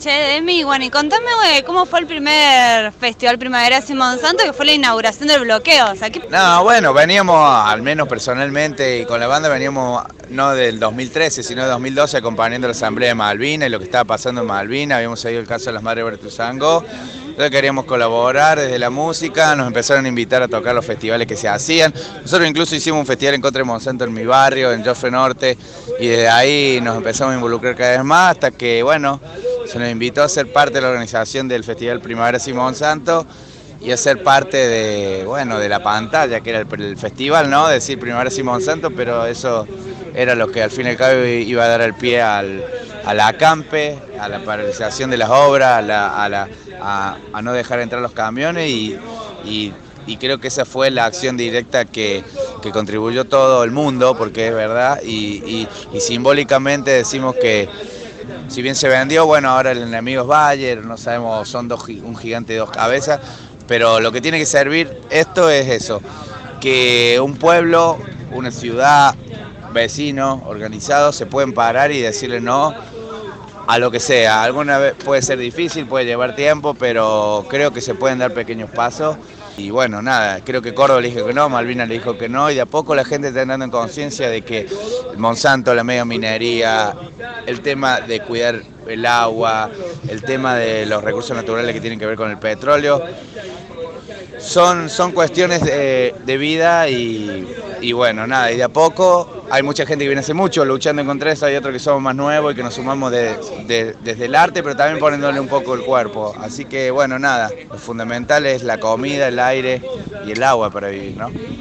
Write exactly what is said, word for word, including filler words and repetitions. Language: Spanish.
Che, Demi, bueno, y contame, güey, cómo fue el primer Festival Primavera sin Monsanto, que fue la inauguración del bloqueo. O sea, ¿qué... No, bueno, veníamos, al menos personalmente y con la banda, veníamos no del dos mil trece, sino de dos mil doce acompañando la Asamblea de Malvinas y lo que estaba pasando en Malvinas. Habíamos seguido el caso de las Madres Bertuzango. Entonces queríamos colaborar desde la música, nos empezaron a invitar a tocar los festivales que se hacían. Nosotros incluso hicimos un festival en contra de Monsanto en mi barrio, en Joffre Norte, y desde ahí nos empezamos a involucrar cada vez más hasta que, bueno, se nos invitó a ser parte de la organización del Festival Primavera sin Monsanto y a ser parte de, bueno, de la pantalla, que era el, el festival, ¿no? Decir Primavera sin Monsanto, pero eso era lo que al fin y al cabo iba a dar el pie al, al acampe, a la paralización de las obras, a, la, a, la, a, a no dejar entrar los camiones y, y, y creo que esa fue la acción directa que, que contribuyó todo el mundo, porque es verdad, y, y, y simbólicamente decimos que si bien se vendió, bueno, ahora el enemigo es Bayer, no sabemos, son dos, un gigante de dos cabezas, pero lo que tiene que servir esto es eso, que un pueblo, una ciudad, vecinos, organizados, se pueden parar y decirle no a lo que sea. Alguna vez puede ser difícil, puede llevar tiempo, pero creo que se pueden dar pequeños pasos. Y bueno, nada, creo que Córdoba le dijo que no, Malvinas le dijo que no, y de a poco la gente está andando en conciencia de que Monsanto, la media minería, el tema de cuidar el agua, el tema de los recursos naturales que tienen que ver con el petróleo, son, son cuestiones de, de vida y, y bueno, nada, y de a poco hay mucha gente que viene hace mucho luchando en contra eso, hay otros que somos más nuevos y que nos sumamos de, de, desde el arte, pero también poniéndole un poco el cuerpo. Así que bueno, nada, lo fundamental es la comida, el aire y el agua para vivir, ¿no?